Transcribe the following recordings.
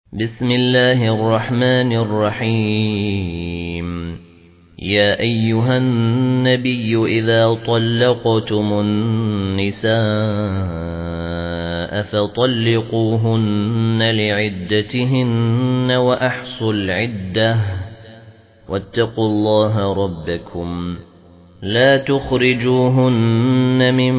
بسم الله الرحمن الرحيم. يا أيها النبي إذا طلقتم النساء فطلقوهن لعدتهن وأحصوا العدة واتقوا الله ربكم لا تخرجوهن من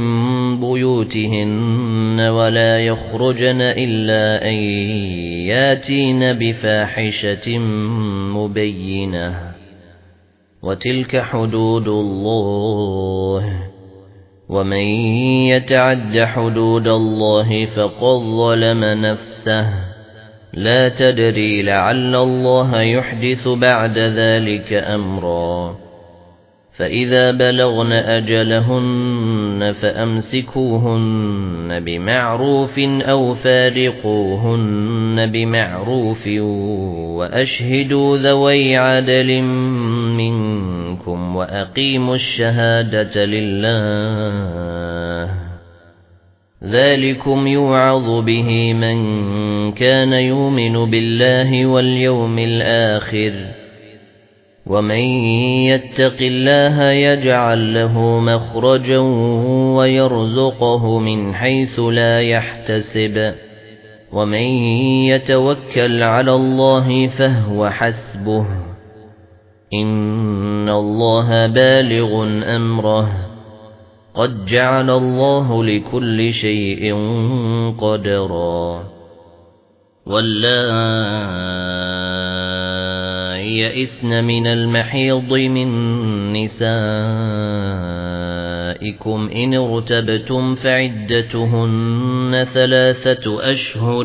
بيوتهن ولا يخرجن إلا أن ياتين بفاحشة مبينة وتلك حدود الله ومن يتعد حدود الله فقد ظلم نفسه لا تدري لعل الله يحدث بعد ذلك أمرا فإذا بلغن أجلهن فأمسكوهن بمعروف أو فارقوهن بمعروف وأشهدوا ذوي عدل منكم وأقيموا الشهادة لله ذلكم يوعظ به من كان يؤمن بالله واليوم الآخر ومن يتق الله يجعل له مخرجا ويرزقه من حيث لا يحتسب ومن يتوكل على الله فهو حسبه إن الله بالغ أمره قد جعل الله لكل شيء قدرا يئسن من المحيض من نسائكم إن ارتبتم فعدتهن 3 أشهر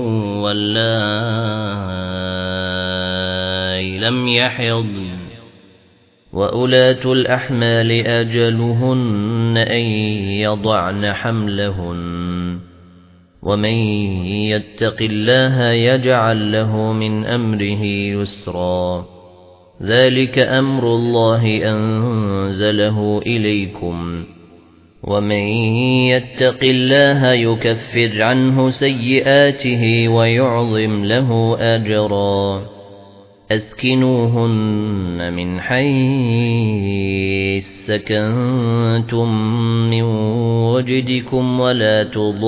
واللائي لم يحضن وأولات الأحمال أجلهن أن يضعن حملهن ومن يتق الله يجعل له من أمره يسرا ذلك أمر الله أنزله إليكم ومن يتق الله يكفر عنه سيئاته ويعظم له أجرا أسكنوهن من حيث سكنتم من وجدكم ولا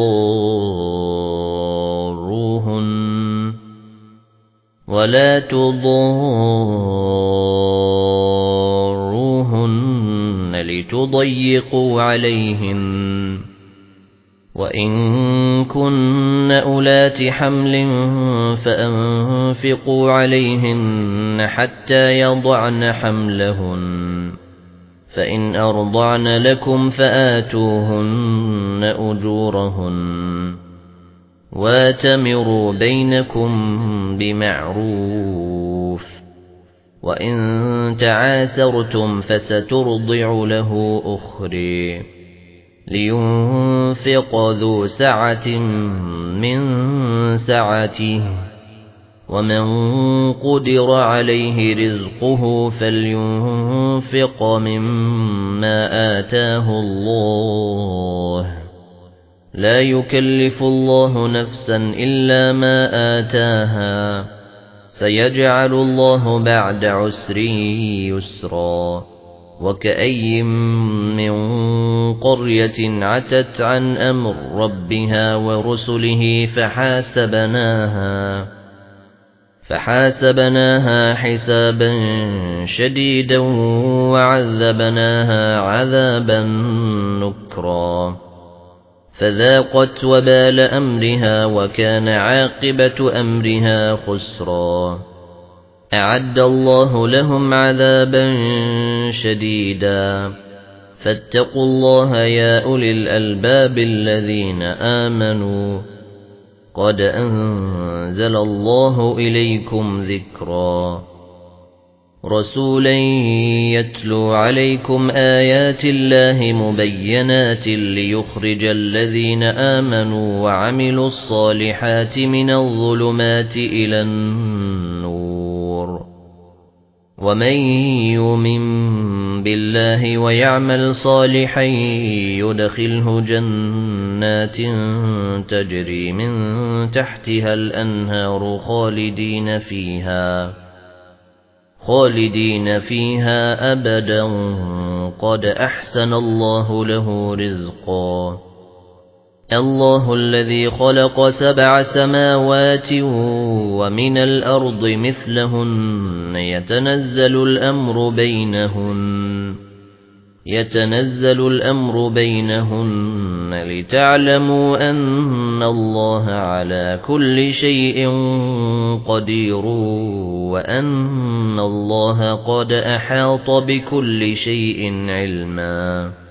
تضاروهن لتضيقوا عليهن وإن كن أولات حمل فأنفقوا عليهن حتى يضعن حملهن فإن أرضعن لكم فآتوهن أجورهن واتمروا بينكم بمعروف وإن تعاسرتم فسترضع له أخرى لينفق ذو سعة من سعته ومن قدر عليه رزقه فلينفق مما آتاه الله لا يكلف الله نفسا إلا ما آتاها سيجعل الله بعد عسر يسرا وكأي من قرية عتت عن أمر ربها ورسله فحاسبناها حسابا شديدا وعذبناها عذابا نكرا فذاقت وبال أمرها وكان عاقبة أمرها خسرا أعد الله لهم عذابا شديدا فاتقوا الله يا أولي الألباب الذين آمنوا قد أنزل الله إليكم ذكرا رسولا يتلو عليكم آيات الله مبينات ليخرج الذين آمنوا وعملوا الصالحات من الظلمات إلى النور ومن يؤمن بالله ويعمل صالحا يدخله جنات جنات تجري من تحتها الأنهار خالدين فيها أبدا قد أحسن الله له رزقا الله الذي خلق 7 سماوات ومن الأرض مثلهن يتنزل الأمر بينهن لتعلموا أن الله على كل شيء قدير وأن الله قد أحاط بكل شيء علما